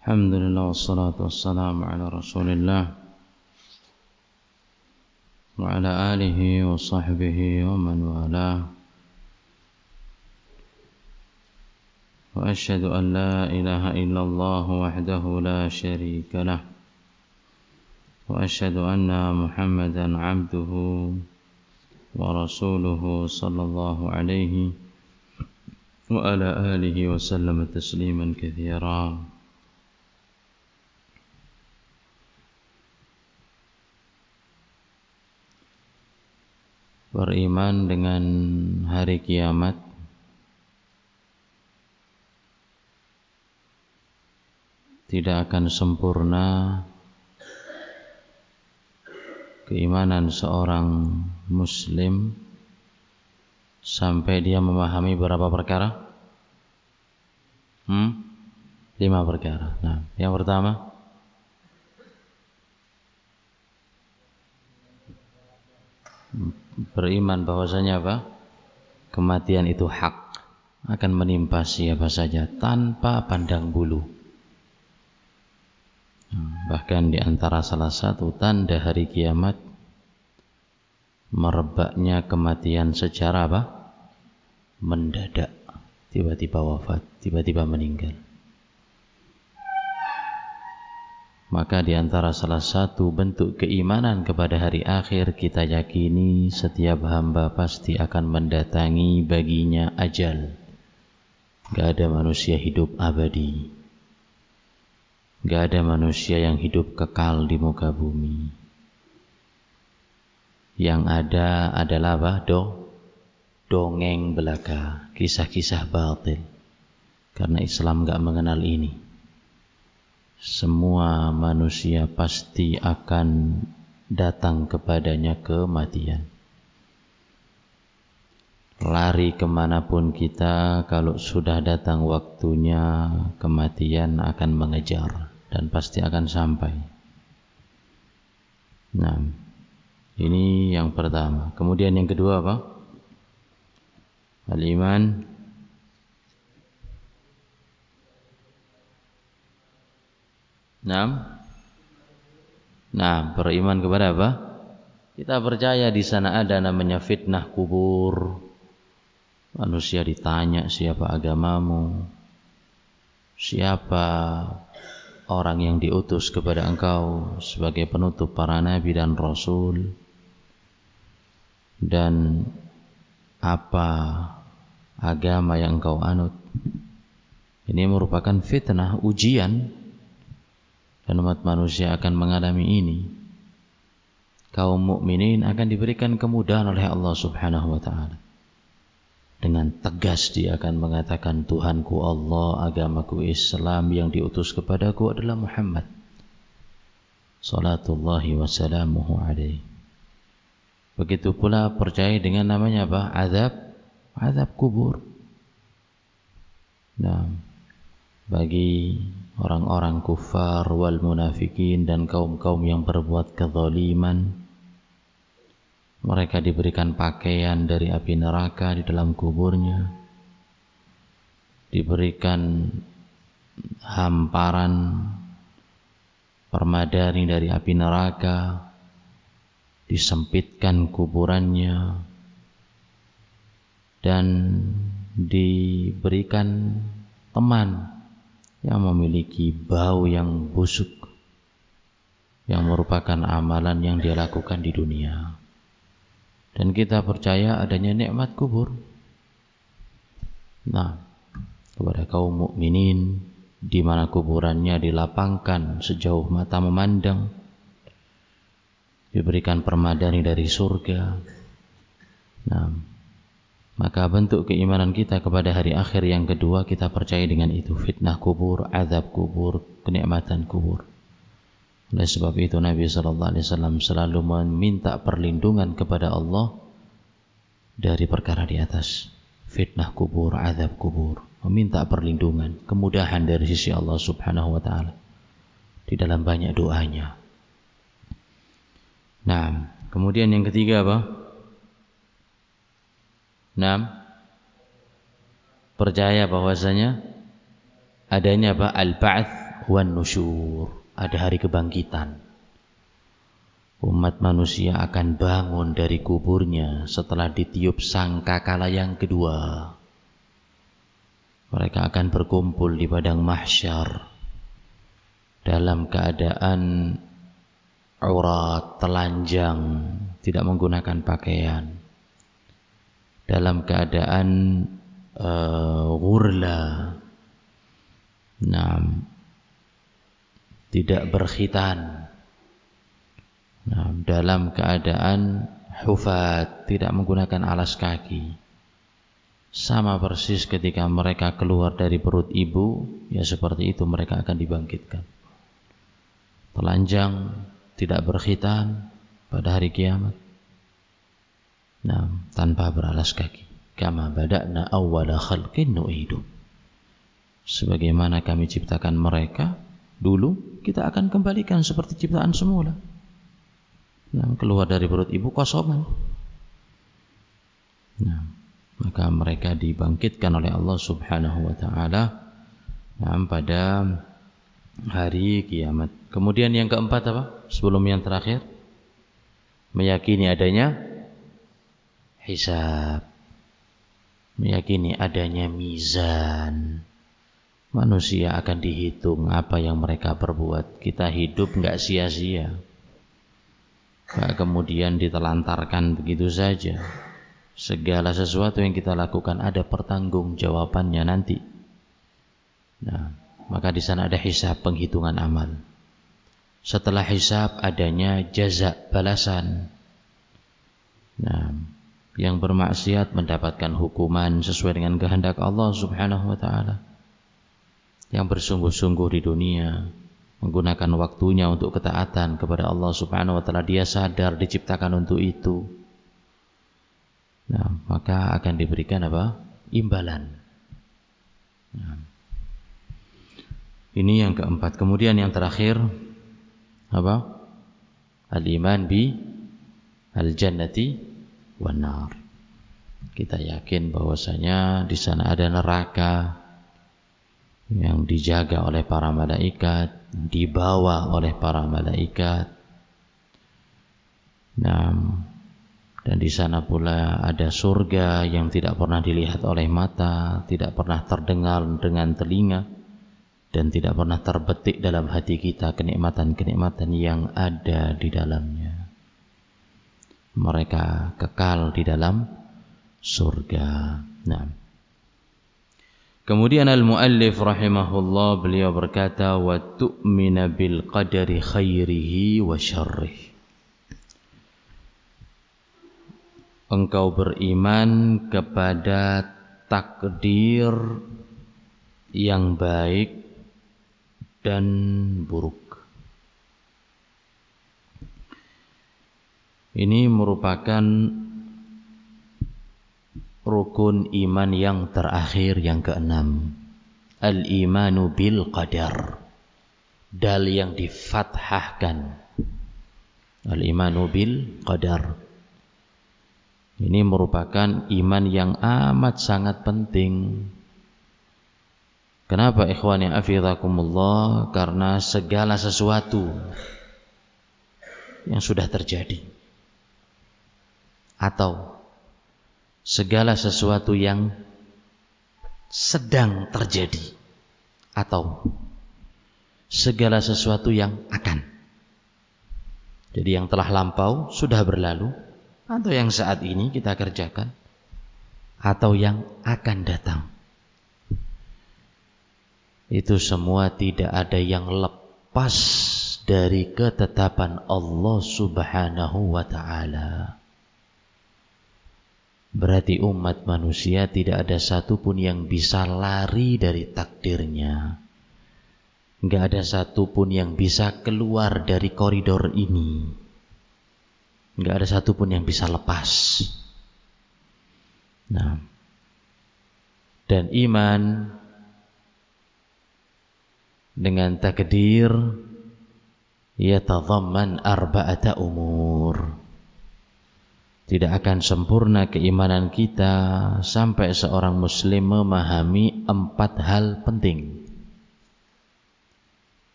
Alhamdulillah wassalatu wassalamu ala Rasulillah wa ala alihi wa sahbihi wa man walah. Wa asyhadu an la ilaha illallah wahdahu la syarika lah. Wa asyhadu anna Muhammadan abduhu wa rasuluhu sallallahu alaihi wa ala alihi wa sallam tasliman katsira. Beriman dengan hari kiamat tidak akan sempurna keimanan seorang muslim sampai dia memahami berapa perkara? 5 perkara. Nah, yang pertama, beriman bahwasanya apa? Kematian itu hak, akan menimpa siapa saja tanpa pandang bulu. Bahkan di antara salah satu tanda hari kiamat merebaknya kematian secara apa? Mendadak, tiba-tiba wafat, tiba-tiba meninggal. Maka di antara salah satu bentuk keimanan kepada hari akhir, kita yakini setiap hamba pasti akan mendatangi baginya ajal. Gak ada manusia hidup abadi. Gak ada manusia yang hidup kekal di muka bumi. Yang ada adalah apa? Dongeng belaka, kisah-kisah batil. Karena Islam gak mengenal ini. Semua manusia pasti akan datang kepadanya kematian. Lari kemanapun kita, kalau sudah datang waktunya, kematian akan mengejar dan pasti akan sampai. Nah, ini yang pertama. Kemudian yang kedua apa? Al-iman Nah, beriman kepada apa? Kita percaya di sana ada namanya fitnah kubur. Manusia ditanya, siapa agamamu? Siapa orang yang diutus kepada engkau sebagai penutup para nabi dan rasul? Dan apa agama yang engkau anut? Ini merupakan fitnah, ujian. Dan umat manusia akan mengalami ini. Kaum mukminin akan diberikan kemudahan oleh Allah Subhanahu wa taala. Dengan tegas dia akan mengatakan, Tuhanku Allah, agamaku Islam, yang diutus kepadaku adalah Muhammad. Salatullahi wa salamuhu alaihi. Begitu pula percaya dengan namanya apa? Azab kubur. Nah, bagi orang-orang kufar wal munafikin dan kaum-kaum yang berbuat kezaliman, mereka diberikan pakaian dari api neraka di dalam kuburnya, diberikan hamparan permadani dari api neraka, disempitkan kuburannya, dan diberikan teman yang memiliki bau yang busuk, yang merupakan amalan yang dia lakukan di dunia. Dan kita percaya adanya nikmat kubur. Nah, kepada kaum mukminin di mana kuburannya dilapangkan sejauh mata memandang, diberikan permadani dari surga. Nah, maka bentuk keimanan kita kepada hari akhir yang kedua, kita percaya dengan itu, fitnah kubur, azab kubur, kenikmatan kubur. Oleh sebab itu Nabi SAW selalu meminta perlindungan kepada Allah dari perkara di atas, fitnah kubur, azab kubur, meminta perlindungan, kemudahan dari sisi Allah Subhanahu wa taala di dalam banyak doanya. Nah, kemudian yang ketiga apa? Percaya bahwasanya adanya apa? Al-ba'ts wan nusyur, ada hari kebangkitan. Umat manusia akan bangun dari kuburnya setelah ditiup sangkakala yang kedua. Mereka akan berkumpul di padang mahsyar dalam keadaan aurat, telanjang, tidak menggunakan pakaian, dalam keadaan ghurla, tidak berkhitan, dalam keadaan hufat, tidak menggunakan alas kaki. Sama persis ketika mereka keluar dari perut ibu, ya seperti itu mereka akan dibangkitkan. Telanjang, tidak berkhitan pada hari kiamat. Tanpa beralas kaki. Kama bada'na awwala khalqin nu'idu. Sebagaimana kami ciptakan mereka dulu, kita akan kembalikan seperti ciptaan semula. Keluar dari perut ibu kosongan. Maka mereka dibangkitkan oleh Allah Subhanahu wa taala pada hari kiamat. Kemudian yang keempat apa? Sebelum yang terakhir, meyakini adanya hisab. Meyakini adanya mizan. Manusia akan dihitung apa yang mereka perbuat. Kita hidup enggak sia-sia. Kemudian ditelantarkan begitu saja. Segala sesuatu yang kita lakukan ada pertanggungjawabannya nanti. Maka di sana ada hisab, penghitungan amal. Setelah hisab adanya jaza, balasan. Yang bermaksiat mendapatkan hukuman sesuai dengan kehendak Allah Subhanahu wa taala. Yang bersungguh-sungguh di dunia menggunakan waktunya untuk ketaatan kepada Allah Subhanahu wa taala, dia sadar diciptakan untuk itu. Maka akan diberikan apa? Imbalan. Ini yang keempat. Kemudian yang terakhir apa? Al-iman bi al-jannati wan nar. Kita yakin bahwasanya di sana ada neraka yang dijaga oleh para malaikat, dibawa oleh para malaikat. Dan di sana pula ada surga yang tidak pernah dilihat oleh mata, tidak pernah terdengar dengan telinga, dan tidak pernah terbetik dalam hati kita kenikmatan-kenikmatan yang ada di dalamnya. Mereka kekal di dalam surga. Kemudian al-muallif rahimahullah, beliau berkata, wa tu'mina bil qadari khairihi wa syarrihi. Engkau beriman kepada takdir yang baik dan buruk. Ini merupakan rukun iman yang terakhir, yang keenam. Al-imanu bil qadar. Dal yang difathahkan. Al-imanu bil qadar. Ini merupakan iman yang amat sangat penting. Kenapa ikhwani hafizakumullah? Karena segala sesuatu yang sudah terjadi atau segala sesuatu yang sedang terjadi atau segala sesuatu yang akan. Jadi yang telah lampau sudah berlalu, atau yang saat ini kita kerjakan, atau yang akan datang. Itu semua tidak ada yang lepas dari ketetapan Allah Subhanahu wa ta'ala. Berarti umat manusia tidak ada satupun yang bisa lari dari takdirnya. Enggak ada satupun yang bisa keluar dari koridor ini. Enggak ada satupun yang bisa lepas. Dan iman dengan takdir yatadhamman arba'ata umur. Tidak akan sempurna keimanan kita sampai seorang muslim memahami 4 hal penting.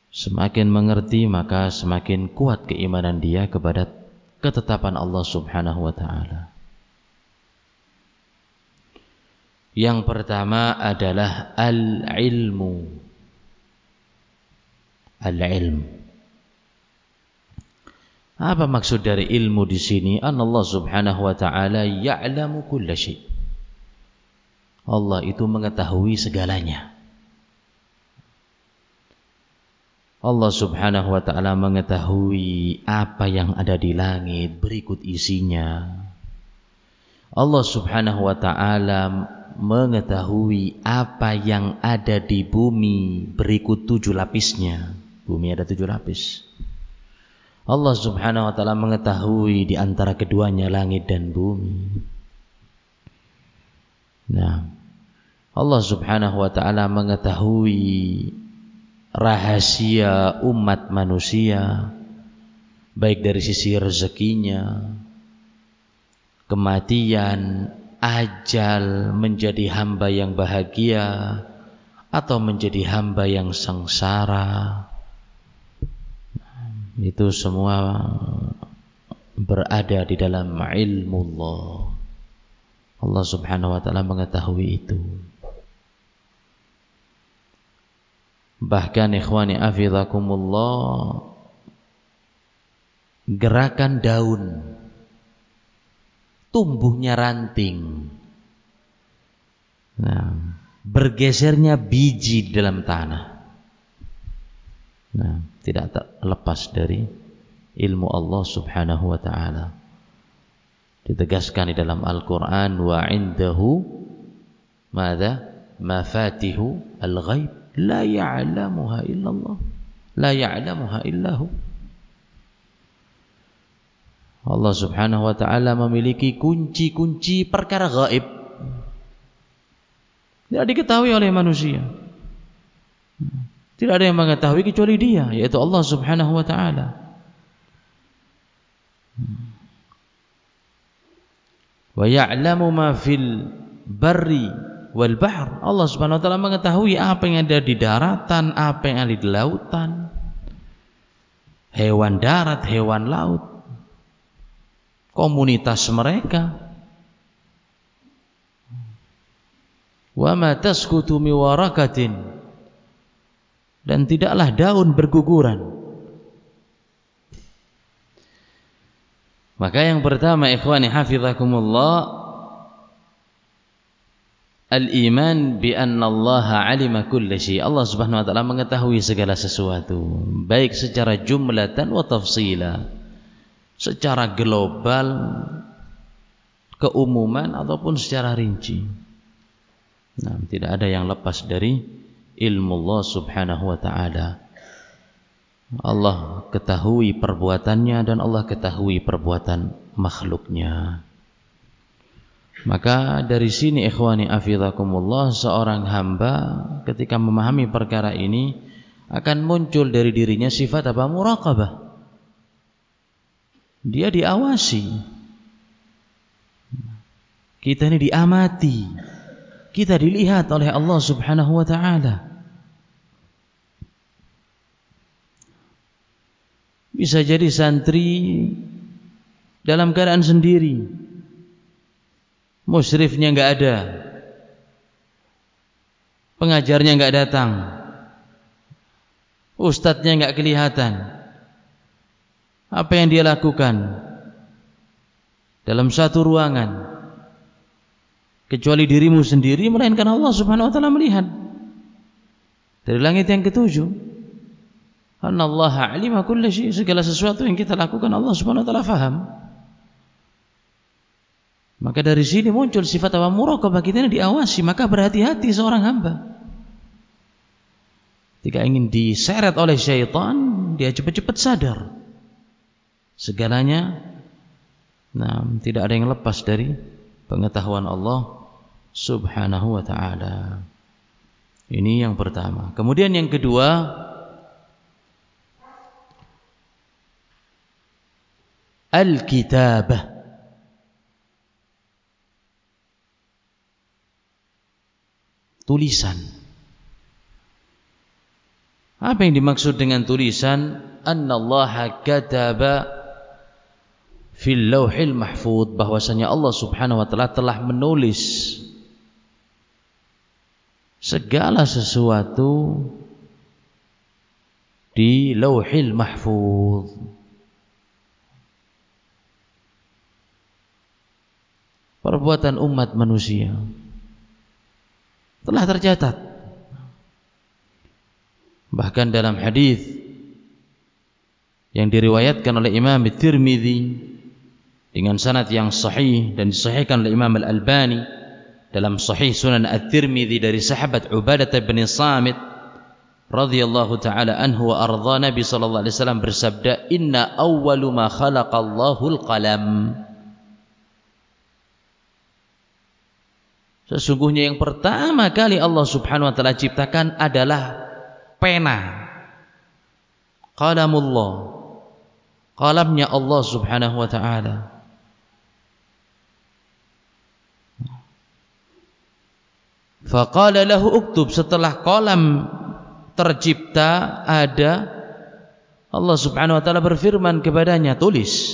Semakin mengerti maka semakin kuat keimanan dia kepada ketetapan Allah Subhanahu wa taala. Yang pertama adalah al-ilmu. Al-ilm. Apa maksud dari ilmu di sini? Allah Subhanahu wa taala ya'lamu kulla syai'. Allah itu mengetahui segalanya. Allah Subhanahu wa taala mengetahui apa yang ada di langit berikut isinya. Allah Subhanahu wa taala mengetahui apa yang ada di bumi berikut 7 lapisnya. Bumi ada 7 lapis. Allah Subhanahu wa taala mengetahui di antara keduanya langit dan bumi. Nah, Allah Subhanahu wa taala mengetahui rahasia umat manusia, baik dari sisi rezekinya, kematian, ajal, menjadi hamba yang bahagia atau menjadi hamba yang sengsara. Itu semua berada di dalam ilmu Allah. Allah Subhanahu wa taala mengetahui itu. Bahkan ikhwani afizakumullah, gerakan daun, tumbuhnya ranting, nah, bergesernya biji dalam tanah, nah, tidak terlepas dari ilmu Allah Subhanahu wa taala. Ditegaskan di dalam Al-Qur'an, wa 'indahu madza mafatihu al-ghaib la ya'lamuha illallah, la ya'lamuha illahu. Allah Subhanahu wa taala memiliki kunci-kunci perkara gaib, tidak diketahui oleh manusia. Tidak ada yang mengetahui kecuali Dia, yaitu Allah Subhanahu wa taala. Wa ya'lamu ma fil barri wal bahr. Allah Subhanahu wa taala mengetahui apa yang ada di daratan, apa yang ada di lautan. Hewan darat, hewan laut, komunitas mereka. Wa ma tasqutu mi warakatin, dan tidaklah daun berguguran. Maka yang pertama ikhwani hafizakumullah, al-iman bi anna Allah alima kulla syai'. Allah Subhanahu wa taala mengetahui segala sesuatu, baik secara jumlatan wa tafsila, secara global, keumuman ataupun secara rinci. Nah, tidak ada yang lepas dari ilmu Allah Subhanahu wa taala. Allah ketahui perbuatannya dan Allah ketahui perbuatan makhluknya. Maka dari sini ikhwani afizakumullah, seorang hamba ketika memahami perkara ini akan muncul dari dirinya sifat apa? Muraqabah. Dia diawasi. Kita ini diamati. Kita dilihat oleh Allah Subhanahu wa taala. Bisa jadi santri dalam keadaan sendiri, musyrifnya enggak ada, pengajarnya enggak datang, ustadznya enggak kelihatan. Apa yang dia lakukan dalam satu ruangan, kecuali dirimu sendiri, melainkan Allah Subhanahu wa taala melihat dari langit yang ketujuh. Anallaha alima kulla syai', segala sesuatu yang kita lakukan Allah Subhanahu wa taala faham. Maka dari sini muncul sifat apa? Muraqabah, kita ini diawasi. Maka berhati-hati seorang hamba. Jika ingin diseret oleh syaitan, dia cepat-cepat sadar segalanya. Nah, tidak ada yang lepas dari pengetahuan Allah Subhanahu wa taala. Ini yang pertama. Kemudian yang kedua, al-kitabah. Tulisan. Apa yang dimaksud dengan tulisan? Annallaha kataba fil lauhil mahfuz, bahwasanya Allah Subhanahu wa taala telah menulis segala sesuatu di lauhil mahfuz. Perbuatan umat manusia telah tercatat. Bahkan dalam hadis yang diriwayatkan oleh Imam Tirmidzi dengan sanad yang sahih dan disahihkan oleh Imam Al-Albani dalam Sahih Sunan At-Tirmidzi dari sahabat Ubadah bin Samit radhiyallahu taala anhu wa ardha, Nabi sallallahu alaihi wasallam bersabda, "Inna awwalu ma khalaqallahu al-qalam." Sesungguhnya yang pertama kali Allah Subhanahu wa taala ciptakan adalah pena. Qalamullah, qalamnya Allah Subhanahu wa taala. Faqala lahu uktub, setelah qalam tercipta ada, Allah Subhanahu wa taala berfirman kepadanya, tulis.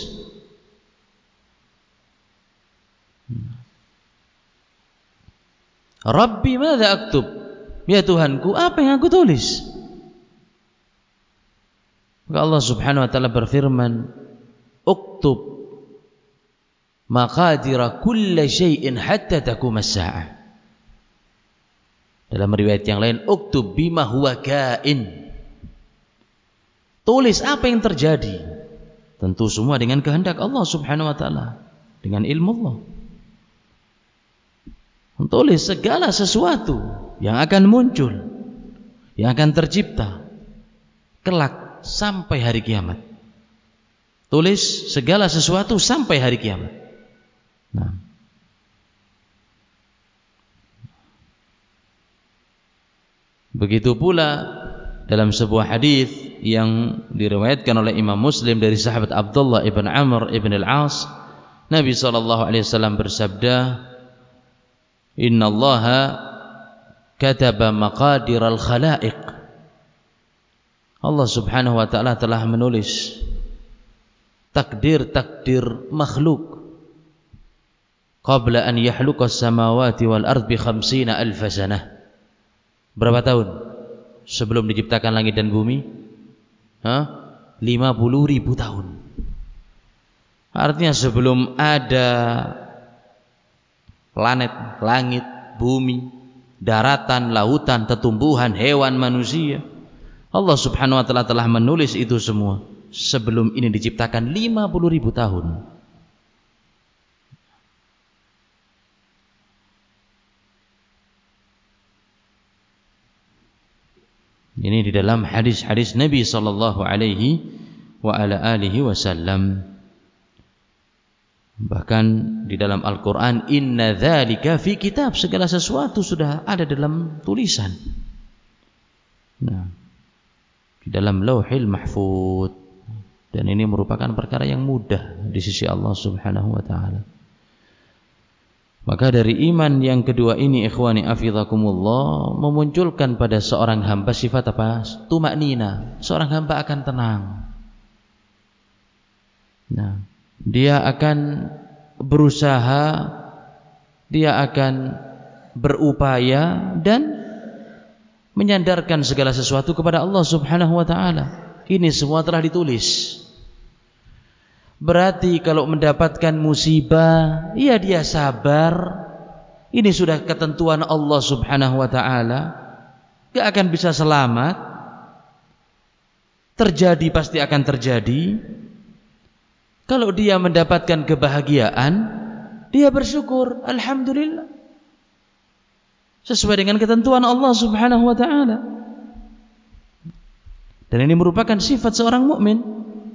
Rabbi madza aktub? Ya Tuhanku, apa yang aku tulis? Maka Allah Subhanahu wa taala berfirman, uktub maqadira kulli syai'in hatta taqum as-saa'ah. Dalam riwayat yang lain, uktub bima huwa kain. Tulis apa yang terjadi. Tentu semua dengan kehendak Allah Subhanahu wa taala, dengan ilmu Allah. Tulis segala sesuatu yang akan muncul, yang akan tercipta kelak sampai hari kiamat. Tulis segala sesuatu sampai hari kiamat. Nah, begitu pula dalam sebuah hadis yang diriwayatkan oleh Imam Muslim dari sahabat Abdullah ibn Amr ibn al-As, Nabi SAW bersabda, Innallaha kataba maqadiral khalaiq. Allah Subhanahu wa taala telah menulis takdir-takdir makhluk qabla an yahluqas samawati wal ard bi 50,000 sanah. Berapa tahun sebelum diciptakan langit dan bumi? 50.000 tahun. Artinya sebelum ada planet, langit, bumi, daratan, lautan, tetumbuhan, hewan, manusia, Allah Subhanahu wa taala telah menulis itu semua sebelum ini diciptakan 50.000 tahun. Ini di dalam hadis-hadis Nabi sallallahu alaihi wa ala alihi wasallam. Bahkan di dalam Al-Quran, inna dzalika fi kitab, segala sesuatu sudah ada dalam tulisan. Nah, di dalam lauhil mahfuz. Dan ini merupakan perkara yang mudah di sisi Allah Subhanahu wa taala. Maka dari iman yang kedua ini, ikhwani afizakumullah, memunculkan pada seorang hamba sifat apa? Tumaknina. Seorang hamba akan tenang. Nah, dia akan berusaha, dia akan berupaya dan menyandarkan segala sesuatu kepada Allah Subhanahu wa taala. Ini semua telah ditulis. Berarti kalau mendapatkan musibah, ya dia sabar. Ini sudah ketentuan Allah Subhanahu wa taala. Gak akan bisa selamat. Terjadi pasti akan terjadi. Kalau dia mendapatkan kebahagiaan, dia bersyukur, alhamdulillah, sesuai dengan ketentuan Allah Subhanahu wa taala. Dan ini merupakan sifat seorang mukmin.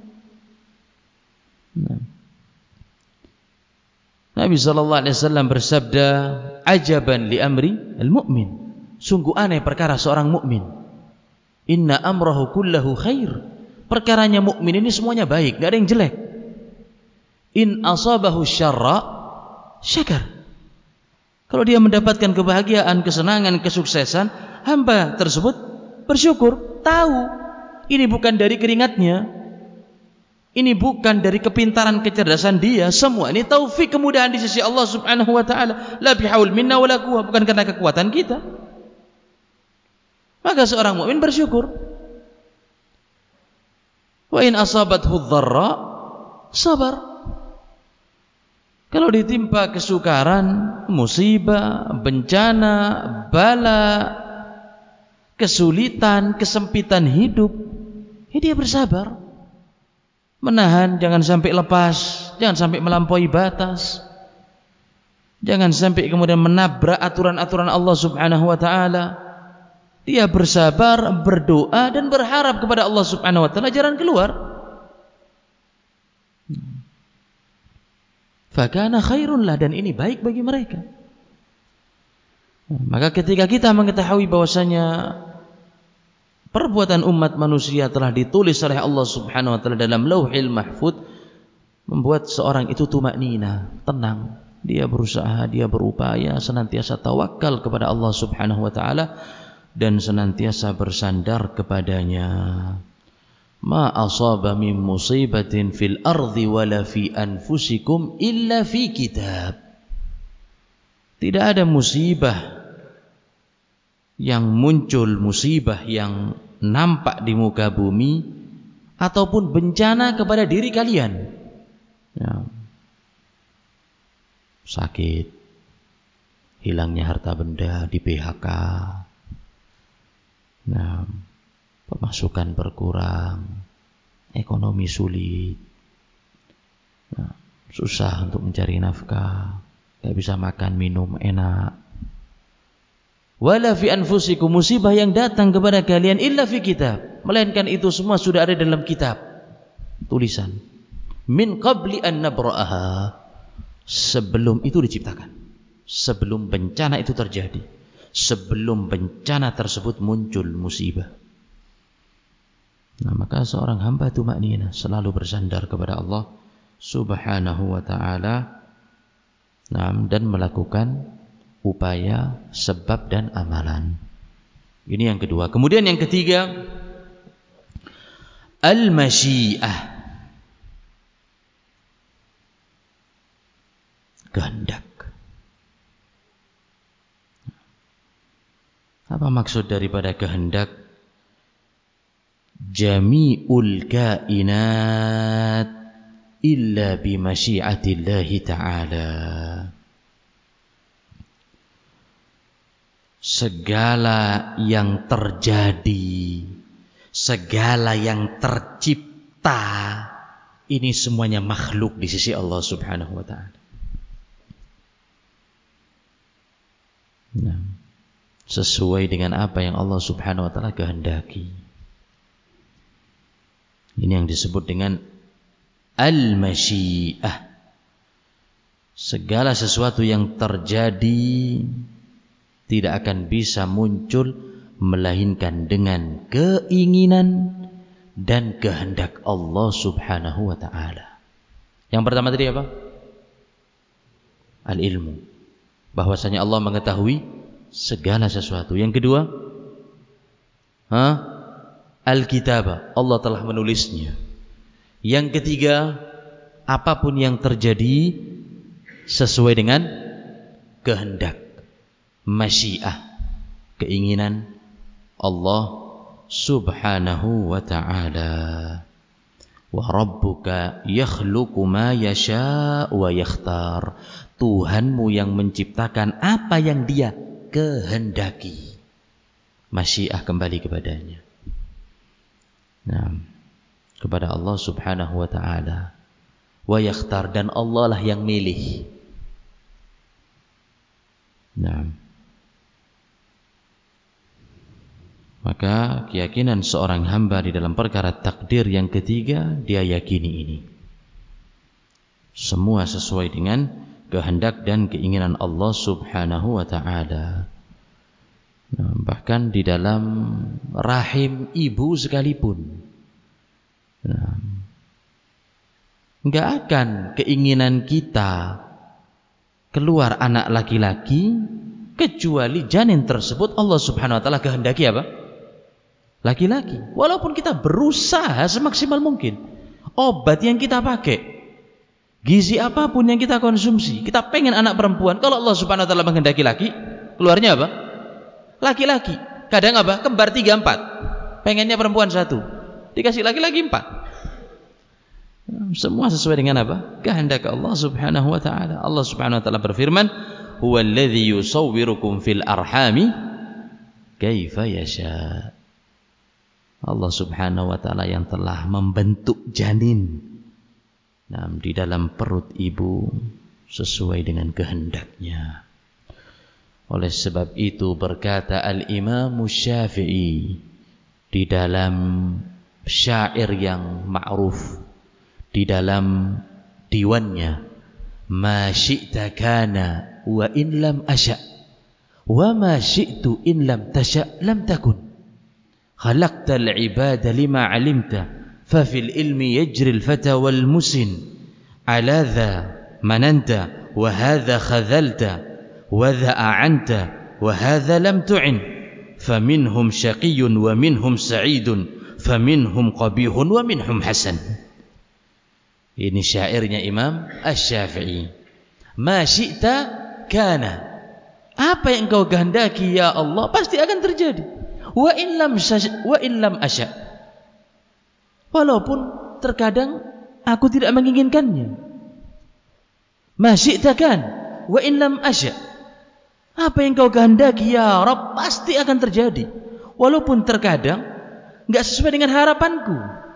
Nabi sallallahu alaihi wasallam bersabda, ajaban li amri al-mu'min. Sungguh aneh perkara seorang mukmin. Inna amrahu kullahu khair. Perkaranya mukmin ini semuanya baik, enggak ada yang jelek. In asabahu syarra syakar. Kalau dia mendapatkan kebahagiaan, kesenangan, kesuksesan, hamba tersebut bersyukur. tahu ini bukan dari keringatnya, ini bukan dari kepintaran kecerdasan dia, semua ini taufik kemudahan di sisi Allah Subhanahu wa taala. La bihaul minna wala quwwah, bukan karena kekuatan kita. Maka seorang mukmin bersyukur. Wa in asabathu dharra sabar. Kalau ditimpa kesukaran, musibah, bencana, bala, kesulitan, kesempitan hidup, ya dia bersabar. Menahan, jangan sampai lepas, jangan sampai melampaui batas. Jangan sampai kemudian menabrak aturan-aturan Allah Subhanahu wa taala. Dia bersabar, berdoa dan berharap kepada Allah Subhanahu wa taala jalan keluar. Fakana khairun lah, dan ini baik bagi mereka. Maka ketika kita mengetahui bahwasanya perbuatan umat manusia telah ditulis oleh Allah Subhanahu wa taala dalam Lauhil Mahfuz, membuat seorang itu tumaknina, tenang. Dia berusaha, dia berupaya senantiasa tawakal kepada Allah Subhanahu wa taala dan senantiasa bersandar kepadanya. Ma asaba min musibatin fil ardi wala fi anfusikum illa fi kitab. Tidak ada musibah yang muncul, musibah yang nampak di muka bumi ataupun bencana kepada diri kalian. Ya. Sakit, hilangnya harta benda, di PHK. Nah, pemasukan berkurang, ekonomi sulit, nah, susah untuk mencari nafkah, gak bisa makan minum enak. Wala fi anfusikum, musibah yang datang kepada kalian illa fi kitab, melainkan itu semua sudah ada dalam kitab, tulisan. Min qabli an nabra'aha, sebelum itu diciptakan, sebelum bencana itu terjadi, sebelum bencana tersebut muncul musibah. Nah, maka seorang hamba tumaknina, selalu bersandar kepada Allah Subhanahu wa taala, dan melakukan upaya, sebab dan amalan. Ini yang kedua. Kemudian yang ketiga, al-masyiah, kehendak. Apa maksud daripada kehendak? Jami'ul kainat illa bimasyiatillahi ta'ala. Segala yang terjadi, segala yang tercipta, ini semuanya makhluk di sisi Allah Subhanahu wa ta'ala. Nah, sesuai dengan apa yang Allah Subhanahu wa ta'ala kehendaki. Ini yang disebut dengan al-masyiah. Segala sesuatu yang terjadi tidak akan bisa muncul melainkan dengan keinginan dan kehendak Allah Subhanahu wa ta'ala. Yang pertama tadi apa? Al-ilmu, bahwasanya Allah mengetahui segala sesuatu. Yang kedua, al-kitabah, Allah telah menulisnya. Yang ketiga, apapun yang terjadi sesuai dengan kehendak, masyiah, keinginan Allah Subhanahu wa ta'ala. Wa rabbuka yakhluqu ma yasha' wa yakhtar. Tuhanmu yang menciptakan apa yang dia kehendaki. Masyiah kembali kepadanya. Nah, kepada Allah Subhanahu wa ta'ala. Wa yakhtar, dan Allah lah yang milih. Nah, maka keyakinan seorang hamba di dalam perkara takdir yang ketiga, dia yakini ini semua sesuai dengan kehendak dan keinginan Allah Subhanahu wa ta'ala. Nah, bahkan di dalam rahim ibu sekalipun, enggak akan keinginan kita keluar anak laki-laki kecuali janin tersebut Allah Subhanahu wa ta'ala kehendaki apa? laki-laki. Walaupun kita berusaha semaksimal mungkin, obat yang kita pakai, gizi apapun yang kita konsumsi, kita pengen anak perempuan. Kalau Allah Subhanahu wa taala menghendaki laki, keluarnya apa? Laki-laki. Kadang apa? Kembar 3, 4. Pengennya perempuan 1, dikasih laki-laki 4. Semua sesuai dengan apa? Kehendak Allah Subhanahu wa taala. Allah Subhanahu wa taala berfirman, "Huwallazi yusawwirukum fil arhami kaifa yasha." Allah Subhanahu wa taala yang telah membentuk janin di dalam perut ibu sesuai dengan kehendaknya. Oleh sebab itu berkata Al-Imam Syafi'i di dalam syair yang ma'ruf, di dalam diwannya, "Ma syi'ta kana wa in lam asya' wa ma syi'tu in lam tasya' lam takun. Khalaqtal ibada lima 'alimta fa fil ilmi yajri al-fata wal musin. Ala dha mananta wa hadha khadhalta wa dha a'anta wa hadha lam tu'in. Faminhum syaqiyyun wa minhum sa'idun faminhum qabihun wa minhum hasan." Ini syairnya Imam Asy-Syafi'i. Ma syi'ta kana. Apa yang engkau kehendaki ya Allah pasti akan terjadi. Wa in lam asya. Walaupun terkadang aku tidak menginginkannya. Ma syi'ta kan wa in lam asya. Apa yang kau kehendaki ya Rabb pasti akan terjadi. Walaupun terkadang enggak sesuai dengan harapanku.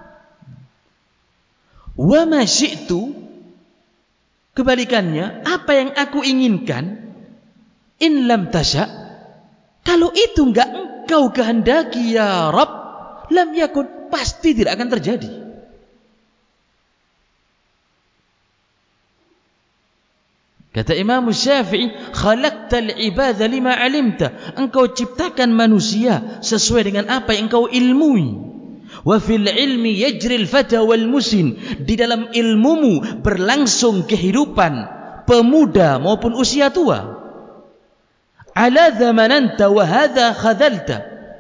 Wa ma syi'tu, kebalikannya, apa yang aku inginkan, in lam tasya, kalau itu enggak engkau kehendaki ya Rabb, lam yakun, pasti tidak akan terjadi. Kata Imam Syafi'i, khalaqtal ibada lima 'alimta, engkau ciptakan manusia sesuai dengan apa yang engkau ilmui. Wa fil ilmi yajril fata wal musin, di dalam ilmumu berlangsung kehidupan pemuda maupun usia tua. Ala zamananta wa hadha khadalta,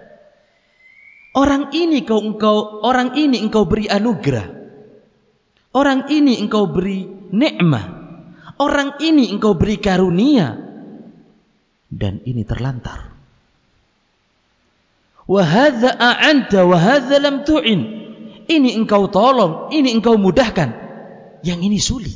orang ini engkau beri anugerah, orang ini engkau beri nikmah, orang ini engkau beri karunia, dan ini terlantar. Wa hadza a'anta wa hadza lam tu'in, ini engkau tolong, ini engkau mudahkan, yang ini sulit.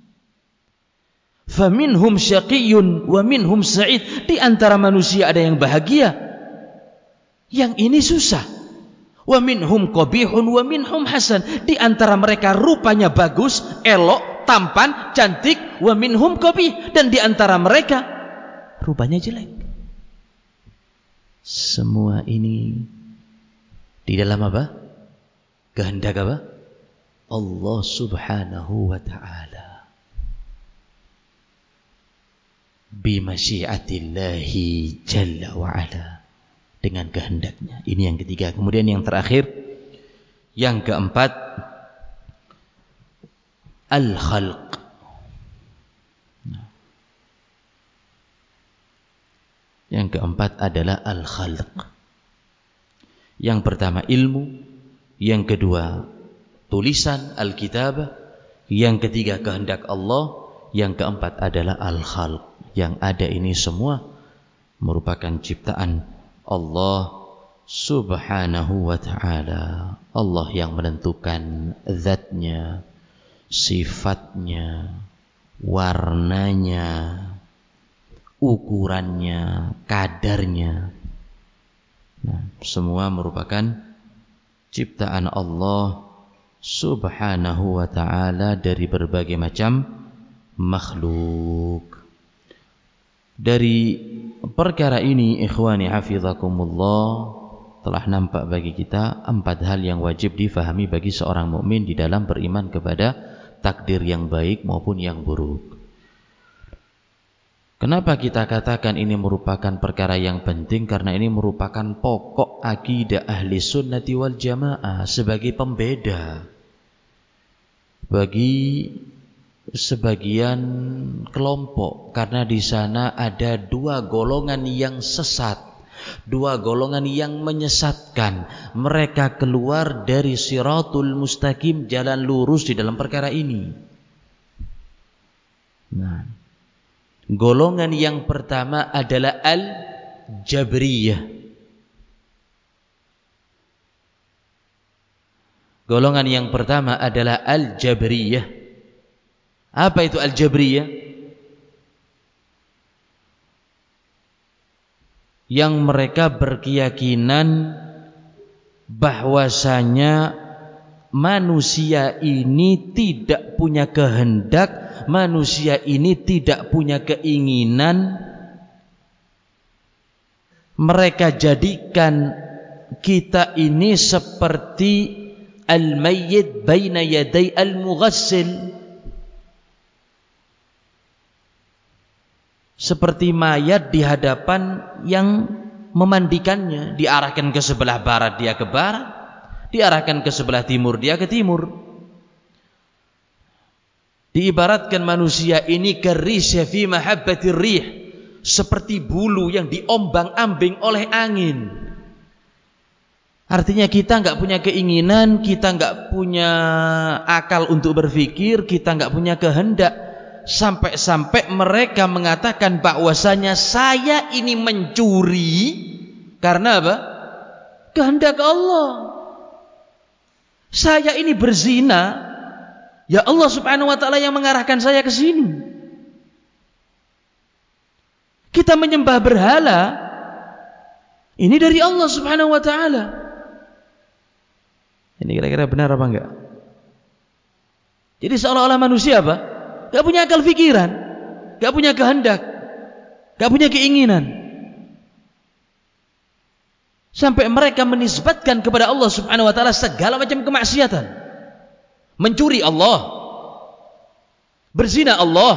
Faminhum syaqiyyun wa minhum sa'id, di antara manusia ada yang bahagia, yang ini susah. Wa minhum qabihun wa minhum hasan, di antara mereka rupanya bagus, elok, tampan, cantik, wa minhum qabih, dan di antara mereka rupanya jelek. Semua ini di dalam apa? Kehendak apa? Allah Subhanahu wa ta'ala. Bimasyiatillahi jalla wa ala, dengan kehendaknya. Ini yang ketiga. Kemudian yang terakhir, yang keempat, al-khalq. Yang keempat adalah al-khalq. Yang pertama ilmu, yang kedua tulisan al-kitabah, yang ketiga kehendak Allah, yang keempat adalah al-khalq. Yang ada ini semua merupakan ciptaan Allah Subhanahu wa ta'ala. Allah yang menentukan zatnya, sifatnya, warnanya, ukurannya, kadarnya. Nah, semua merupakan ciptaan Allah Subhanahu wa ta'ala dari berbagai macam makhluk. Dari perkara ini, ikhwani hafizakumullah, telah nampak bagi kita 4 hal yang wajib difahami bagi seorang mukmin di dalam beriman kepada takdir yang baik maupun yang buruk. Kenapa kita katakan ini merupakan perkara yang penting? Karena ini merupakan pokok akidah ahli sunnati wal jamaah, sebagai pembeda bagi sebagian kelompok, karena di sana ada 2 golongan yang sesat, Dua golongan yang menyesatkan. Mereka keluar dari siratul mustaqim, jalan lurus di dalam perkara ini. Nah, golongan yang pertama adalah al-jabriyah. Golongan yang pertama adalah al-jabriyah. Apa itu al-jabriyah? Yang mereka berkeyakinan bahwasanya manusia ini tidak punya kehendak, manusia ini tidak punya keinginan. Mereka jadikan kita ini seperti al-mayyit baina yaday al-mughassil, seperti mayat di hadapan yang memandikannya. Diarahkan ke sebelah barat, dia ke barat. Diarahkan ke sebelah timur, dia ke timur. Diibaratkan manusia ini karisya fi mahabbatir rih, seperti bulu yang diombang-ambing oleh angin. Artinya kita enggak punya keinginan, kita enggak punya akal untuk berpikir, kita enggak punya kehendak. Sampai-sampai mereka mengatakan bahwasanya saya ini mencuri karena apa? Kehendak Allah. Saya ini berzina, ya Allah Subhanahu wa taala yang mengarahkan saya ke sini. Kita menyembah berhala, ini dari Allah Subhanahu wa taala. Ini kira-kira benar apa enggak? Jadi seolah-olah manusia apa? Gak punya akal pikiran, gak punya kehendak, gak punya keinginan. Sampai mereka menisbatkan kepada Allah Subhanahu wa taala segala macam kemaksiatan. Mencuri Allah, berzina Allah,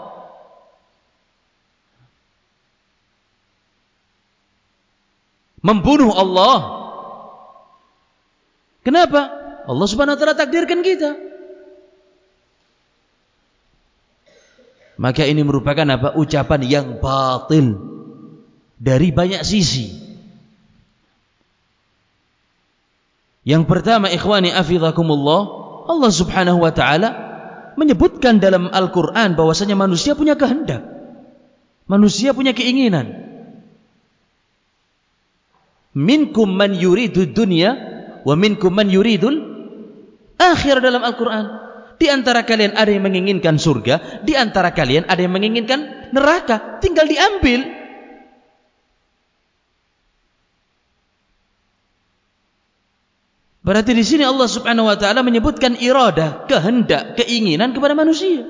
membunuh Allah. Kenapa? Allah Subhanahu wa taala takdirkan kita. Maka ini merupakan apa? Ucapan yang batil dari banyak sisi. Yang pertama, ikhwani afizakumullah, Allah Subhanahu wa taala menyebutkan dalam Al-Qur'an bahwasanya manusia punya kehendak. Manusia punya keinginan. Minkum man yuridud dunya wa minkum man yuridul akhir dalam Al-Qur'an. Di antara kalian ada yang menginginkan surga, di antara kalian ada yang menginginkan neraka, tinggal diambil. Berarti di sini Allah Subhanahu wa taala menyebutkan iradah, kehendak, keinginan kepada manusia.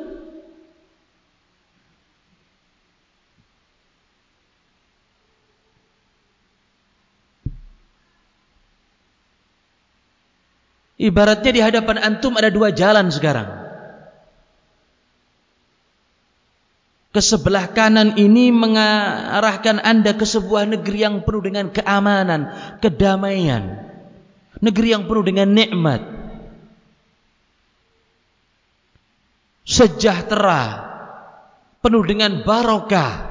Ibaratnya di hadapan antum ada dua jalan sekarang. Ke sebelah kanan ini mengarahkan Anda ke sebuah negeri yang penuh dengan keamanan, kedamaian. Negeri yang penuh dengan nikmat, sejahtera, penuh dengan barokah,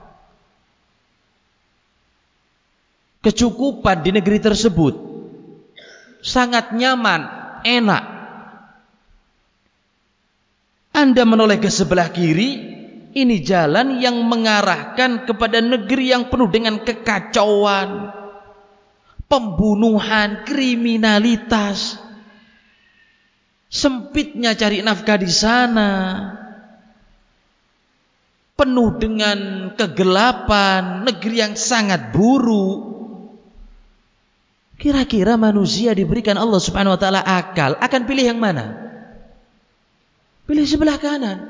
kecukupan di negeri tersebut, sangat nyaman, enak. Anda menoleh ke sebelah kiri, ini jalan yang mengarahkan kepada negeri yang penuh dengan kekacauan, pembunuhan, kriminalitas. Sempitnya cari nafkah di sana, penuh dengan kegelapan, negeri yang sangat buruk. Kira-kira manusia diberikan Allah Subhanahu wa taala akal, akan pilih yang mana? Pilih sebelah kanan.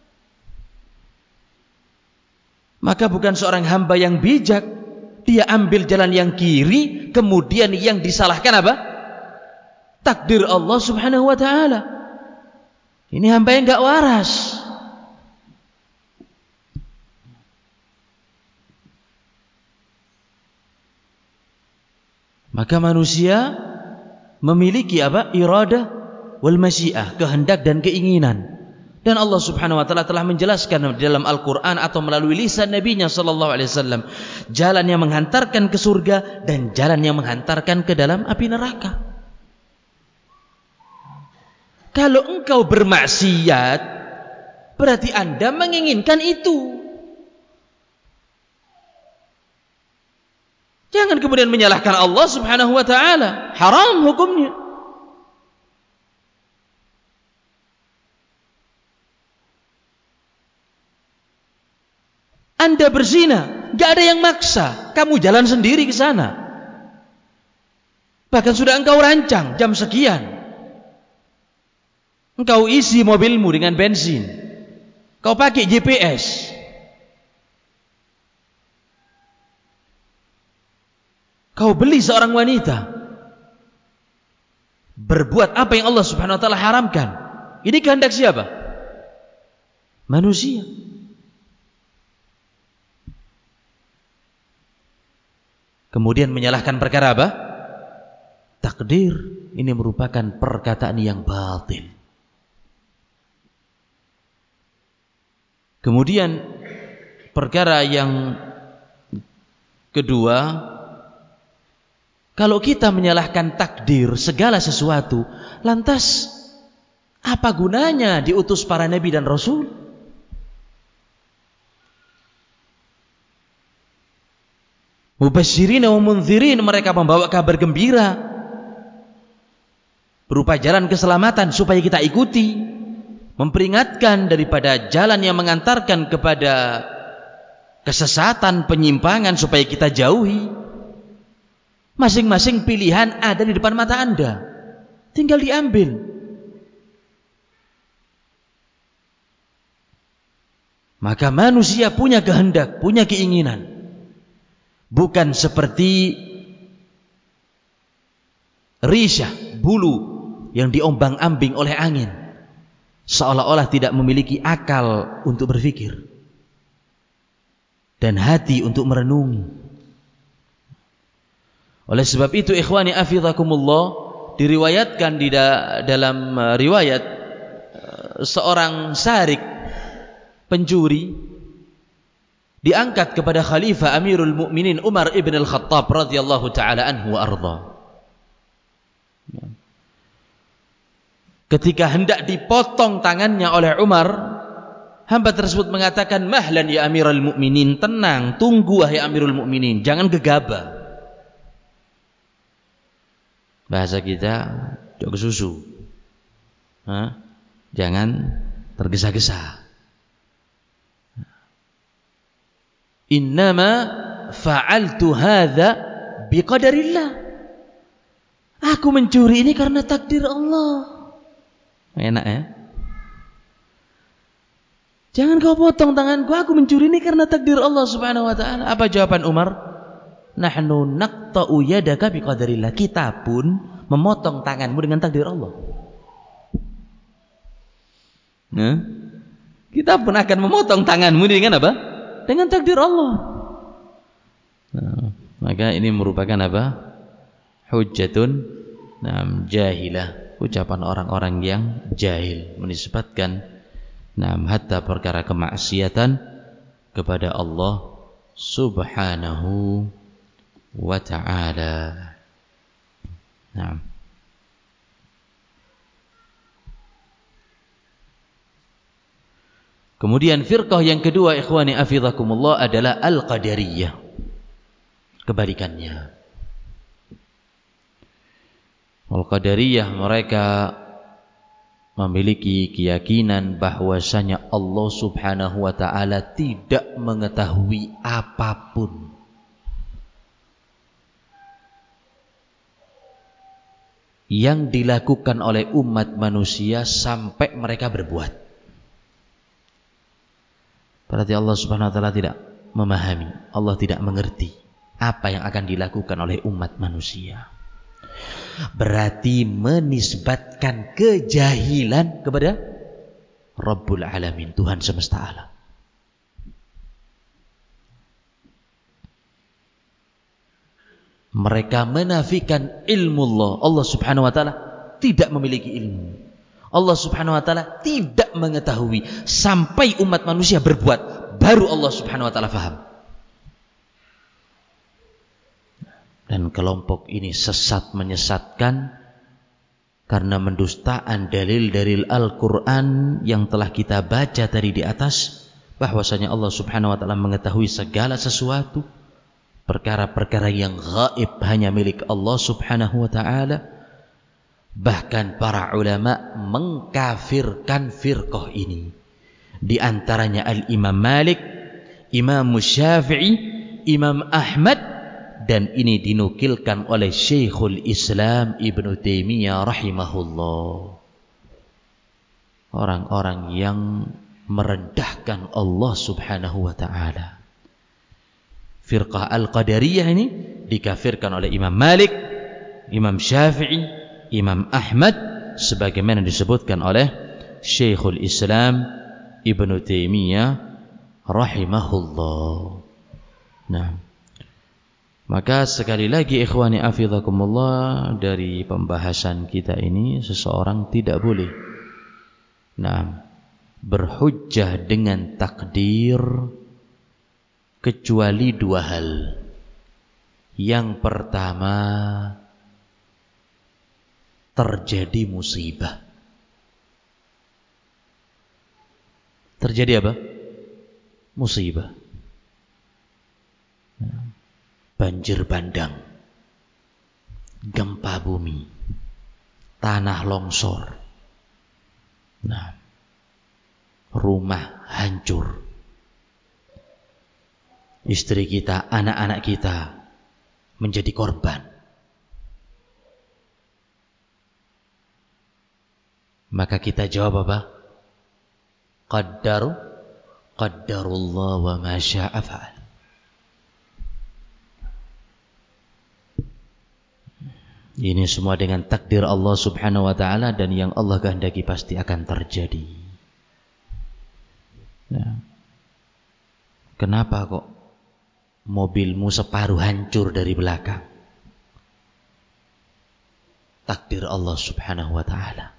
Maka bukan seorang hamba yang bijak, dia ambil jalan yang kiri, kemudian yang disalahkan apa? Takdir Allah Subhanahu wa taala. Ini hamba yang enggak waras. Maka manusia memiliki apa? Iradah wal masyiah, kehendak dan keinginan. Dan Allah Subhanahu wa taala telah menjelaskan di dalam Al-Qur'an atau melalui lisan Nabi-Nya sallallahu alaihi wasallam jalan yang menghantarkan ke surga dan jalan yang menghantarkan ke dalam api neraka. Kalau engkau bermaksiat, berarti Anda menginginkan itu. Jangan kemudian menyalahkan Allah Subhanahu wa taala. Haram hukumnya. Anda berzina, gak ada yang maksa, kamu jalan sendiri ke sana. Bahkan sudah engkau rancang jam sekian. Engkau isi mobilmu dengan bensin. Kau pakai GPS. Kau beli seorang wanita. Berbuat apa yang Allah Subhanahu wa taala haramkan. Ini kehendak siapa? Manusia. Kemudian menyalahkan perkara apa? Takdir. Ini merupakan perkataan yang batil. Kemudian perkara yang kedua, kalau kita menyalahkan takdir segala sesuatu, lantas apa gunanya diutus para nabi dan rasul? Mubasysyirin wa mundzirin, mereka membawa kabar gembira berupa jalan keselamatan supaya kita ikuti, memperingatkan daripada jalan yang mengantarkan kepada kesesatan, penyimpangan supaya kita jauhi. Masing-masing pilihan ada di depan mata Anda, tinggal diambil. Maka manusia punya kehendak, punya keinginan. Bukan seperti risah, bulu yang diombang-ambing oleh angin, seolah-olah tidak memiliki akal untuk berpikir dan hati untuk merenungi. Oleh sebab itu, ikhwani afizakumullah, diriwayatkan di dalam riwayat seorang sarik, pencuri, diangkat kepada Khalifah Amirul Mukminin Umar ibn al-Khattab radhiyallahu taala anhu wa arda. Ketika hendak dipotong tangannya oleh Umar, hamba tersebut mengatakan, "Mahlan ya Amirul Mukminin, tenang, tunggu wahai Amirul Mukminin, jangan gegabah." Bahasa kita, jok susu. Jangan tergesa-gesa. Innama fa'altu hadza biqadarillah. Aku mencuri ini karena takdir Allah. Enak ya? Jangan kau potong tanganku, aku mencuri ini karena takdir Allah Subhanahu wa taala. Apa jawaban Umar? Nahnu naqta'u yadaka biqadarillah. Kita pun memotong tanganmu dengan takdir Allah. Kita pun akan memotong tanganmu dengan apa? Dengan takdir Allah. Maka ini merupakan apa? Hujjatun jahilah, ucapan orang-orang yang jahil, menisbatkan hatta perkara kemaksiatan kepada Allah Subhanahu wa ta'ala. Kemudian firqah yang kedua, ikhwani afizakumullah, adalah al-qadariyah. Kebalikannya. Al-qadariyah, mereka memiliki keyakinan bahwasanya Allah Subhanahu wa taala tidak mengetahui apapun. Yang dilakukan oleh umat manusia sampai mereka berbuat. Berarti Allah Subhanahu wa taala tidak memahami, Allah tidak mengerti apa yang akan dilakukan oleh umat manusia. Berarti menisbatkan kejahilan kepada Rabbul Alamin, Tuhan semesta alam. Mereka menafikan ilmu Allah. Allah Subhanahu wa taala tidak memiliki ilmu. Allah Subhanahu wa taala tidak mengetahui sampai umat manusia berbuat, baru Allah Subhanahu wa taala faham. Dan kelompok ini sesat menyesatkan karena mendustaan dalil-dalil Al-Qur'an yang telah kita baca tadi di atas, bahwasanya Allah Subhanahu wa taala mengetahui segala sesuatu, perkara-perkara yang gaib hanya milik Allah Subhanahu wa taala. Bahkan para ulama mengkafirkan firqah ini. Di antaranya Al-Imam Malik, Imam Syafi'i, Imam Ahmad, dan ini dinukilkan oleh Syekhul Islam Ibnu Taimiyah rahimahullah. Orang-orang yang merendahkan Allah Subhanahu wa taala. Firqah Al-Qadariyah ini dikafirkan oleh Imam Malik, Imam Syafi'i, Imam Ahmad, sebagaimana disebutkan oleh Syekhul Islam Ibnu Taimiyah rahimahullah. Nah, maka sekali lagi ikhwani afizakumullah, dari pembahasan kita ini seseorang tidak boleh berhujjah dengan takdir kecuali dua hal. Yang pertama, terjadi musibah. Terjadi apa? Musibah. Banjir bandang, gempa bumi, tanah longsor, rumah hancur, istri kita, anak-anak kita menjadi korban. Maka kita jawab apa? Qaddarullah wa ma syaa fa'al. Ini semua dengan takdir Allah Subhanahu wa taala, dan yang Allah kehendaki pasti akan terjadi. Nah, kenapa kok mobilmu separuh hancur dari belakang? Takdir Allah Subhanahu wa taala.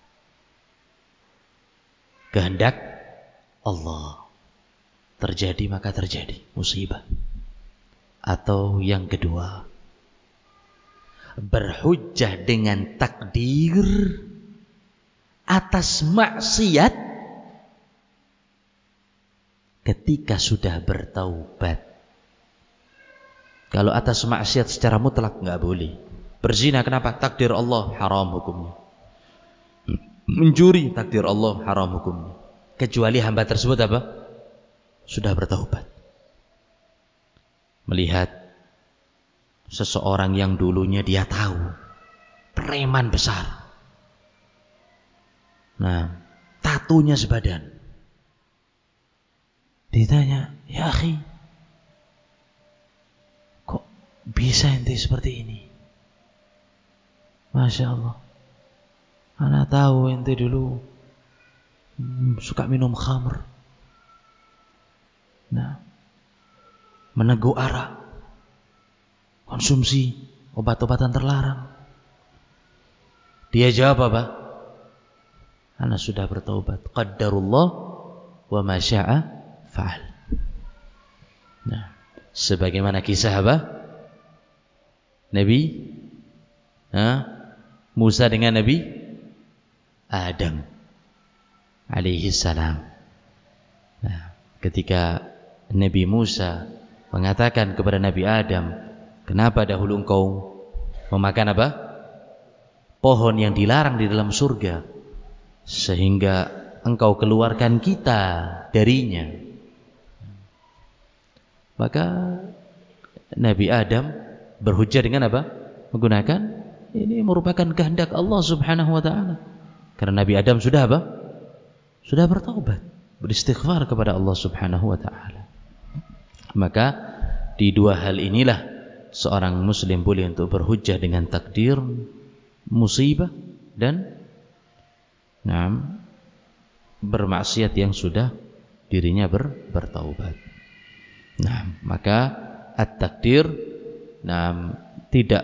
Kehendak Allah. Terjadi maka terjadi musibah. Atau yang kedua, berhujjah dengan takdir atas maksiat ketika sudah bertaubat. Kalau atas maksiat secara mutlak nggak boleh. Berzina kenapa? Takdir Allah, haram hukumnya. Mencuri, takdir Allah, haram hukumnya. Kecuali hamba tersebut apa? Sudah bertaubat. Melihat seseorang yang dulunya dia tahu preman besar, tatunya sebadan. Ditanya, ya akhi, kok bisa ente seperti ini? Masya Allah, ana tahu ente dulu suka minum khamr, meneguk arak, konsumsi obat-obatan terlarang. Dia jawab apa? Ana sudah bertaubat. Qaddarullah wa ma syaa fa'al. Sebagaimana kisah apa? Nabi Musa dengan Nabi Adam alaihi salam. Ketika Nabi Musa mengatakan kepada Nabi Adam, kenapa dahulu engkau memakan apa? Pohon yang dilarang di dalam surga, sehingga engkau keluarkan kita darinya. Maka Nabi Adam berhujjah dengan apa? Menggunakan ini merupakan kehendak Allah Subhanahu wa taala. Karena Nabi Adam sudah apa? Sudah bertaubat, beristighfar kepada Allah Subhanahu wa taala. Maka di dua hal inilah seorang muslim boleh untuk berhujjah dengan takdir musibah dan bermaksiat yang sudah dirinya bertaubat. Maka at-takdir tidak boleh dipakai untuk ma'ayib,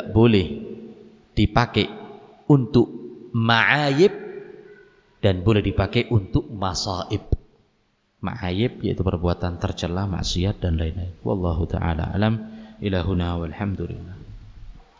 dan boleh dipakai untuk masaib. Ma'ayib yaitu perbuatan tercela, maksiat dan lain-lain. Wallahu taala alam. Ilahuna walhamdulillah.